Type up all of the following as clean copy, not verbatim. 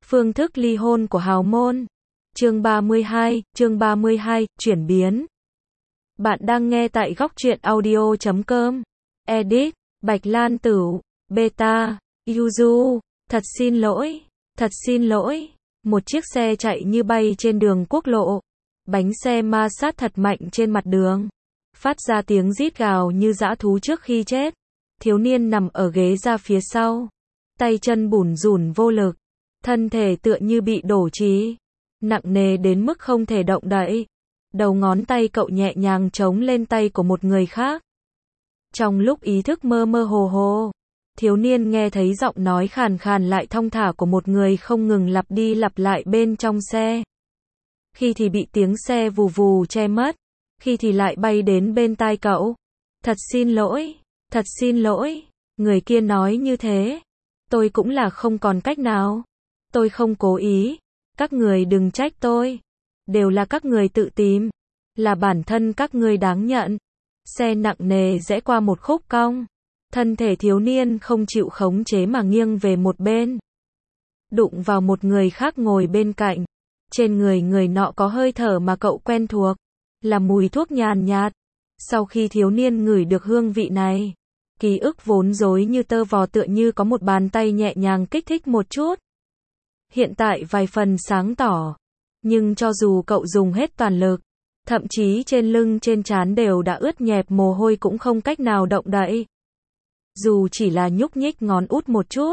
Phương thức ly hôn của hào môn. Chương 32, chuyển biến. Bạn đang nghe tại góc truyện audio.com. Edit, Bạch Lan Tửu, Beta, Yuzu. Thật xin lỗi. Một chiếc xe chạy như bay trên đường quốc lộ. Bánh xe ma sát thật mạnh trên mặt đường. Phát ra tiếng rít gào như dã thú trước khi chết. Thiếu niên nằm ở ghế ra phía sau. Tay chân bủn rủn vô lực. Thân thể tựa như bị đổ trì. Nặng nề đến mức không thể động đậy. Đầu ngón tay cậu nhẹ nhàng chống lên tay của một người khác. Trong lúc ý thức mơ mơ hồ hồ, thiếu niên nghe thấy giọng nói khàn khàn lại thong thả của một người không ngừng lặp đi lặp lại bên trong xe. Khi thì bị tiếng xe vù vù che mất, khi thì lại bay đến bên tai cậu. Thật xin lỗi, người kia nói như thế. Tôi cũng là không còn cách nào. Tôi không cố ý. Các người đừng trách tôi. Đều là các người tự tìm. Là bản thân các người đáng nhận. Xe nặng nề rẽ qua một khúc cong. Thân thể thiếu niên không chịu khống chế mà nghiêng về một bên. Đụng vào một người khác ngồi bên cạnh. Trên người nọ có hơi thở mà cậu quen thuộc. Là mùi thuốc nhàn nhạt. Sau khi thiếu niên ngửi được hương vị này, ký ức vốn rối như tơ vò tựa như có một bàn tay nhẹ nhàng kích thích một chút. Hiện tại vài phần sáng tỏ. Nhưng cho dù cậu dùng hết toàn lực, thậm chí trên lưng trên trán đều đã ướt nhẹp mồ hôi cũng không cách nào động đậy. Dù chỉ là nhúc nhích ngón út một chút.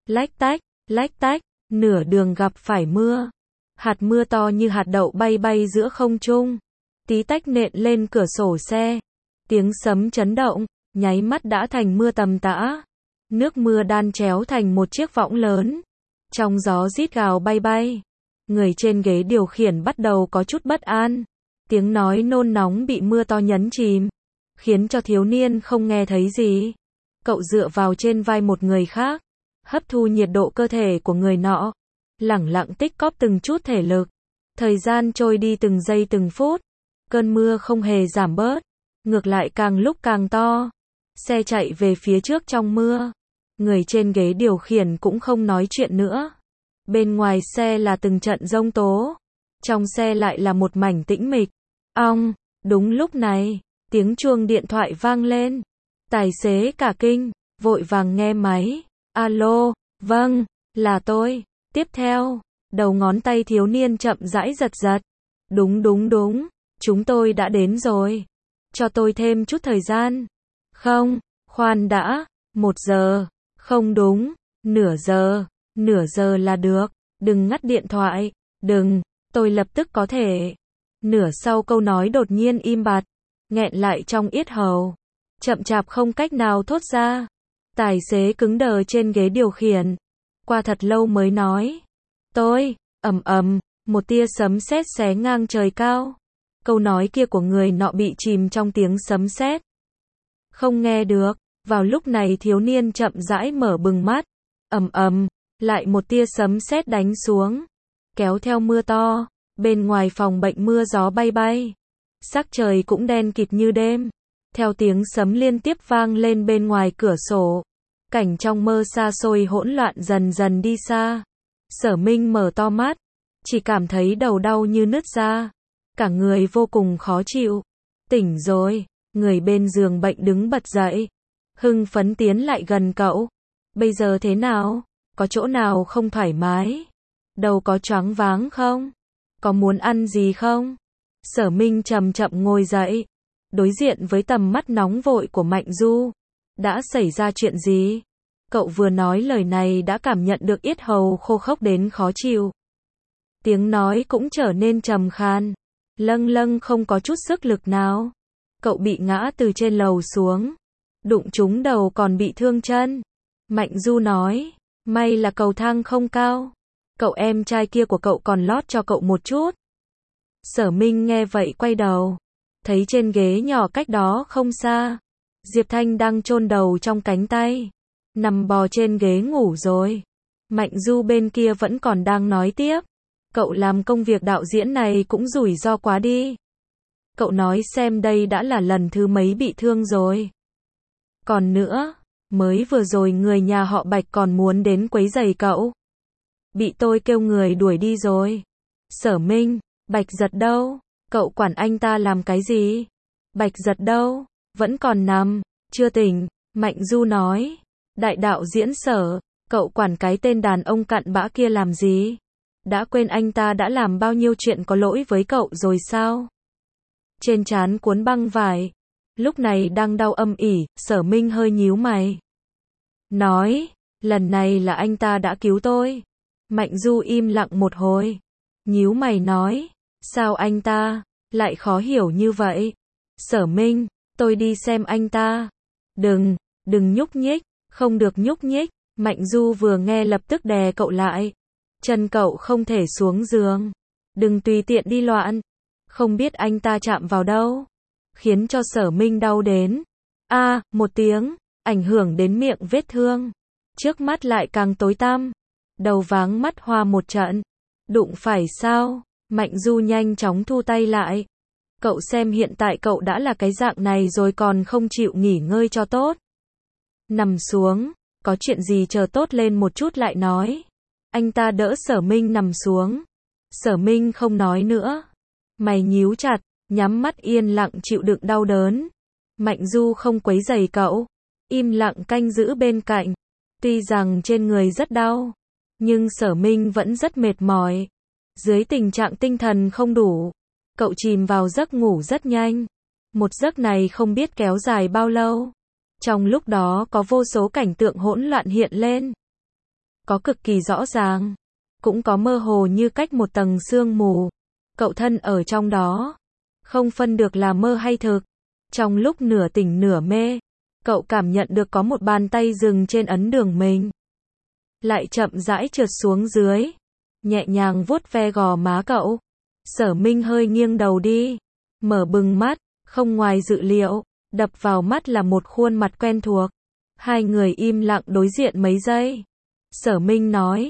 Lách tách, nửa đường gặp phải mưa. Hạt mưa to như hạt đậu bay giữa không trung. Tí tách nện lên cửa sổ xe. Tiếng sấm chấn động, nháy mắt đã thành mưa tầm tã. Nước mưa đan chéo thành một chiếc võng lớn. Trong gió rít gào bay. Người trên ghế điều khiển bắt đầu có chút bất an. Tiếng nói nôn nóng bị mưa to nhấn chìm, khiến cho thiếu niên không nghe thấy gì. Cậu dựa vào trên vai một người khác, hấp thu nhiệt độ cơ thể của người nọ, lẳng lặng tích cóp từng chút thể lực. Thời gian trôi đi từng giây từng phút. Cơn mưa không hề giảm bớt, ngược lại càng lúc càng to. Xe chạy về phía trước trong mưa. Người trên ghế điều khiển cũng không nói chuyện nữa. Bên ngoài xe là từng trận giông tố. Trong xe lại là một mảnh tĩnh mịch. Đúng lúc này, tiếng chuông điện thoại vang lên. Tài xế cả kinh, vội vàng nghe máy. Alo, vâng, là tôi. Tiếp theo, đầu ngón tay thiếu niên chậm rãi giật. Đúng, chúng tôi đã đến rồi. Cho tôi thêm chút thời gian. Không, khoan đã, 1 giờ. Không đúng, nửa giờ là được. Đừng ngắt điện thoại, đừng, tôi lập tức có thể. Nửa sau câu nói đột nhiên im bặt, nghẹn lại trong yết hầu, chậm chạp không cách nào thốt ra. Tài xế cứng đờ trên ghế điều khiển, qua thật lâu mới nói. Tôi, một tia sấm sét xé ngang trời cao. Câu nói kia của người nọ bị chìm trong tiếng sấm sét. Không nghe được. Vào lúc này thiếu niên chậm rãi mở bừng mắt. Lại một tia sấm sét đánh xuống, kéo theo mưa to. Bên ngoài phòng bệnh mưa gió bay. Sắc trời cũng đen kịt như đêm. Theo tiếng sấm liên tiếp vang lên bên ngoài cửa sổ, cảnh trong mơ xa xôi hỗn loạn dần đi xa. Sở Minh mở to mắt, chỉ cảm thấy đầu đau như nứt ra, cả người vô cùng khó chịu. Tỉnh rồi. Người bên giường bệnh đứng bật dậy, hưng phấn tiến lại gần cậu. Bây giờ thế nào? Có chỗ nào không thoải mái? Đầu có choáng váng không? Có muốn ăn gì không? Sở Minh chậm ngồi dậy, đối diện với tầm mắt nóng vội của Mạnh Du. Đã xảy ra chuyện gì? Cậu vừa nói lời này đã cảm nhận được yết hầu khô khốc đến khó chịu. Tiếng nói cũng trở nên trầm khan, lâng không có chút sức lực nào. Cậu bị ngã từ trên lầu xuống, đụng trúng đầu còn bị thương chân. Mạnh Du nói, may là cầu thang không cao. Cậu em trai kia của cậu còn lót cho cậu một chút. Sở Minh nghe vậy quay đầu, thấy trên ghế nhỏ cách đó không xa, Diệp Thanh đang chôn đầu trong cánh tay, nằm bò trên ghế ngủ rồi. Mạnh Du bên kia vẫn còn đang nói tiếp. Cậu làm công việc đạo diễn này cũng rủi ro quá đi. Cậu nói xem đây đã là lần thứ mấy bị thương rồi. Còn nữa, mới vừa rồi người nhà họ Bạch còn muốn đến quấy rầy cậu. bị tôi kêu người đuổi đi rồi. Sở Minh, Bạch Giật đâu? Cậu quản anh ta làm cái gì? Bạch Giật đâu? Vẫn còn nằm, chưa tỉnh. Mạnh Du nói. Đại đạo diễn Sở, cậu quản cái tên đàn ông cặn bã kia làm gì? Đã quên anh ta đã làm bao nhiêu chuyện có lỗi với cậu rồi sao? Trên trán cuốn băng vải. Lúc này đang đau âm ỉ, Sở Minh hơi nhíu mày. Nói, lần này là anh ta đã cứu tôi. Mạnh Du im lặng một hồi. Nhíu mày nói, sao anh ta lại khó hiểu như vậy? Sở Minh, tôi đi xem anh ta. Đừng nhúc nhích, không được nhúc nhích. Mạnh Du vừa nghe lập tức đè cậu lại. Chân cậu không thể xuống giường. Đừng tùy tiện đi loạn. Không biết anh ta chạm vào đâu. Khiến cho Sở Minh đau đến. Một tiếng, ảnh hưởng đến miệng vết thương. Trước mắt lại càng tối tăm. Đầu váng mắt hoa một trận. Đụng phải sao? Mạnh Du nhanh chóng thu tay lại. Cậu xem hiện tại cậu đã là cái dạng này rồi còn không chịu nghỉ ngơi cho tốt. Nằm xuống, có chuyện gì chờ tốt lên một chút lại nói. Anh ta đỡ Sở Minh nằm xuống. Sở Minh không nói nữa. Mày nhíu chặt, nhắm mắt yên lặng chịu đựng đau đớn. Mạnh Du không quấy rầy cậu. Im lặng canh giữ bên cạnh. Tuy rằng trên người rất đau, nhưng Sở Minh vẫn rất mệt mỏi. Dưới tình trạng tinh thần không đủ, cậu chìm vào giấc ngủ rất nhanh. Một giấc này không biết kéo dài bao lâu. Trong lúc đó có vô số cảnh tượng hỗn loạn hiện lên. Có cực kỳ rõ ràng, cũng có mơ hồ như cách một tầng sương mù. Cậu thân ở trong đó, không phân được là mơ hay thực. Trong lúc nửa tỉnh nửa mê, cậu cảm nhận được có một bàn tay dừng trên ấn đường mình. Lại chậm rãi trượt xuống dưới, nhẹ nhàng vuốt ve gò má cậu. Sở Minh hơi nghiêng đầu đi, mở bừng mắt, không ngoài dự liệu, đập vào mắt là một khuôn mặt quen thuộc. Hai người im lặng đối diện mấy giây. Sở Minh nói,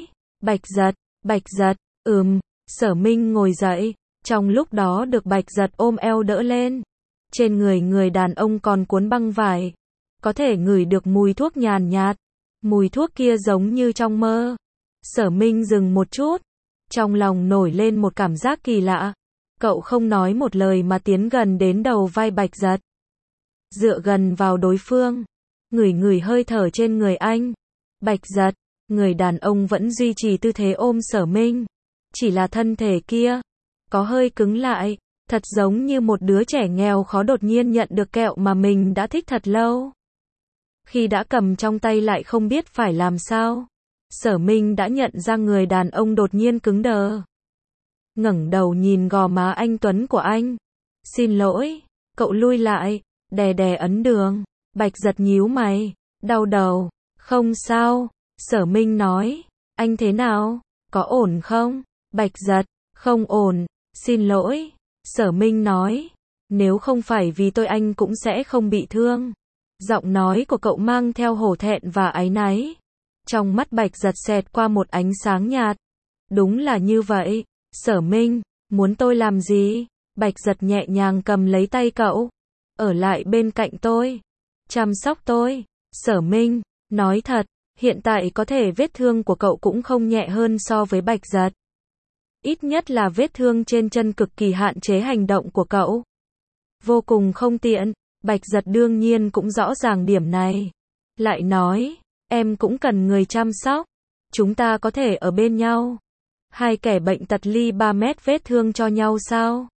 Bạch Giật, Sở Minh ngồi dậy, trong lúc đó được Bạch Giật ôm eo đỡ lên. Trên người người đàn ông còn cuốn băng vải, có thể ngửi được mùi thuốc nhàn nhạt. Mùi thuốc kia giống như trong mơ. Sở Minh dừng một chút, trong lòng nổi lên một cảm giác kỳ lạ. Cậu không nói một lời mà tiến gần đến đầu vai Bạch Giật. Dựa gần vào đối phương, ngửi hơi thở trên người anh. Bạch Giật, người đàn ông vẫn duy trì tư thế ôm Sở Minh. Chỉ là thân thể kia, có hơi cứng lại, thật giống như một đứa trẻ nghèo khó đột nhiên nhận được kẹo mà mình đã thích thật lâu. Khi đã cầm trong tay lại không biết phải làm sao. Sở Minh đã nhận ra người đàn ông đột nhiên cứng đờ. Ngẩng đầu nhìn gò má anh tuấn của anh. Xin lỗi, cậu lui lại, đè ấn đường. Bạch Giật nhíu mày, đau đầu. Không sao, Sở Minh nói. Anh thế nào? Có ổn không? Bạch Giật, không ổn, xin lỗi. Sở Minh nói. Nếu không phải vì tôi anh cũng sẽ không bị thương. Giọng nói của cậu mang theo hổ thẹn và áy náy. Trong mắt Bạch Giật xẹt qua một ánh sáng nhạt. Đúng là như vậy. Sở Minh, muốn tôi làm gì? Bạch Giật nhẹ nhàng cầm lấy tay cậu. Ở lại bên cạnh tôi. Chăm sóc tôi. Sở Minh, nói thật, hiện tại có thể vết thương của cậu cũng không nhẹ hơn so với Bạch Giật. Ít nhất là vết thương trên chân cực kỳ hạn chế hành động của cậu. Vô cùng không tiện. Bạch Giật đương nhiên cũng rõ ràng điểm này. Lại nói, em cũng cần người chăm sóc. Chúng ta có thể ở bên nhau. Hai kẻ bệnh tật ly 3 mét vết thương cho nhau sao?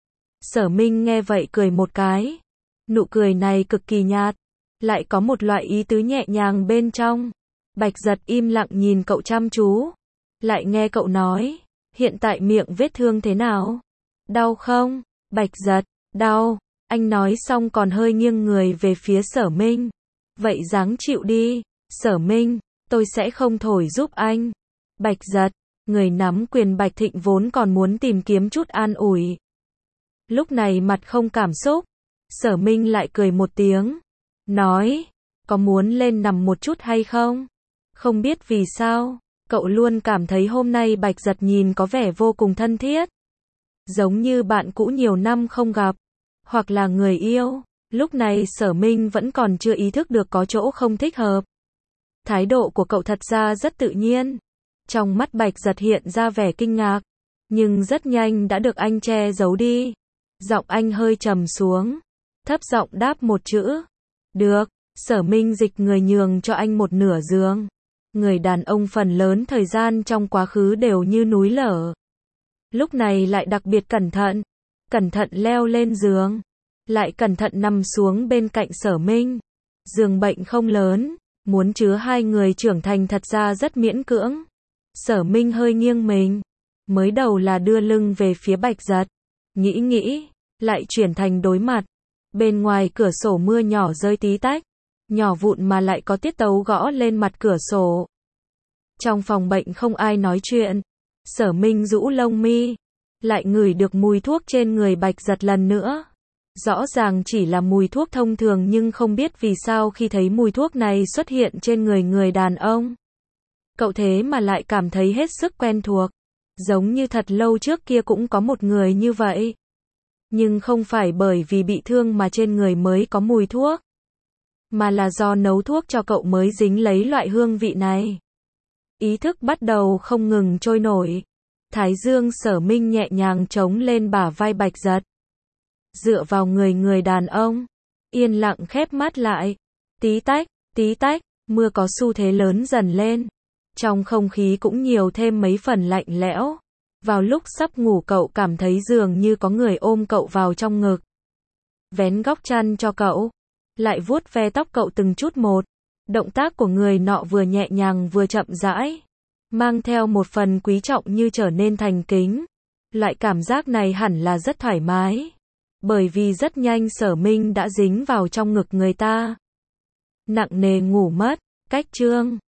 Sở Minh nghe vậy cười một cái. Nụ cười này cực kỳ nhạt. Lại có một loại ý tứ nhẹ nhàng bên trong. Bạch Giật im lặng nhìn cậu chăm chú. Lại nghe cậu nói, hiện tại miệng vết thương thế nào? Đau không? Bạch Giật, đau. Anh nói xong còn hơi nghiêng người về phía Sở Minh. Vậy ráng chịu đi. Sở Minh, tôi sẽ không thổi giúp anh. Bạch Giật, người nắm quyền Bạch Thịnh vốn còn muốn tìm kiếm chút an ủi. Lúc này mặt không cảm xúc. Sở Minh lại cười một tiếng. Nói, có muốn lên nằm một chút hay không? Không biết vì sao, cậu luôn cảm thấy hôm nay Bạch Giật nhìn có vẻ vô cùng thân thiết. Giống như bạn cũ nhiều năm không gặp. Hoặc là người yêu. Lúc này Sở Minh vẫn còn chưa ý thức được có chỗ không thích hợp. Thái độ của cậu thật ra rất tự nhiên. Trong mắt Bạch Giật hiện ra vẻ kinh ngạc, nhưng rất nhanh đã được anh che giấu đi. Giọng anh hơi trầm xuống, thấp giọng đáp một chữ. Được. Sở Minh dịch người nhường cho anh một nửa giường. Người đàn ông phần lớn thời gian trong quá khứ đều như núi lở. Lúc này lại đặc biệt cẩn thận leo lên giường, lại cẩn thận nằm xuống bên cạnh Sở Minh. Giường bệnh không lớn, muốn chứa hai người trưởng thành thật ra rất miễn cưỡng. Sở Minh hơi nghiêng mình, mới đầu là đưa lưng về phía Bạch Giật, nghĩ, lại chuyển thành đối mặt. Bên ngoài cửa sổ mưa nhỏ rơi tí tách, nhỏ vụn mà lại có tiết tấu gõ lên mặt cửa sổ. Trong phòng bệnh không ai nói chuyện. Sở Minh rũ lông mi, lại ngửi được mùi thuốc trên người Bạch Giật lần nữa. Rõ ràng chỉ là mùi thuốc thông thường nhưng không biết vì sao khi thấy mùi thuốc này xuất hiện trên người người đàn ông, cậu thế mà lại cảm thấy hết sức quen thuộc. Giống như thật lâu trước kia cũng có một người như vậy. Nhưng không phải bởi vì bị thương mà trên người mới có mùi thuốc, mà là do nấu thuốc cho cậu mới dính lấy loại hương vị này. Ý thức bắt đầu không ngừng trôi nổi. Thái dương Sở Minh nhẹ nhàng chống lên bả vai Bạch Giật, dựa vào người đàn ông, yên lặng khép mắt lại. Tí tách, mưa có xu thế lớn dần lên. Trong không khí cũng nhiều thêm mấy phần lạnh lẽo. Vào lúc sắp ngủ cậu cảm thấy dường như có người ôm cậu vào trong ngực, vén góc chăn cho cậu, lại vuốt ve tóc cậu từng chút một. Động tác của người nọ vừa nhẹ nhàng vừa chậm rãi, mang theo một phần quý trọng như trở nên thành kính. Loại cảm giác này hẳn là rất thoải mái, bởi vì rất nhanh Sở Minh đã dính vào trong ngực người ta. Nặng nề ngủ mất. Cách chương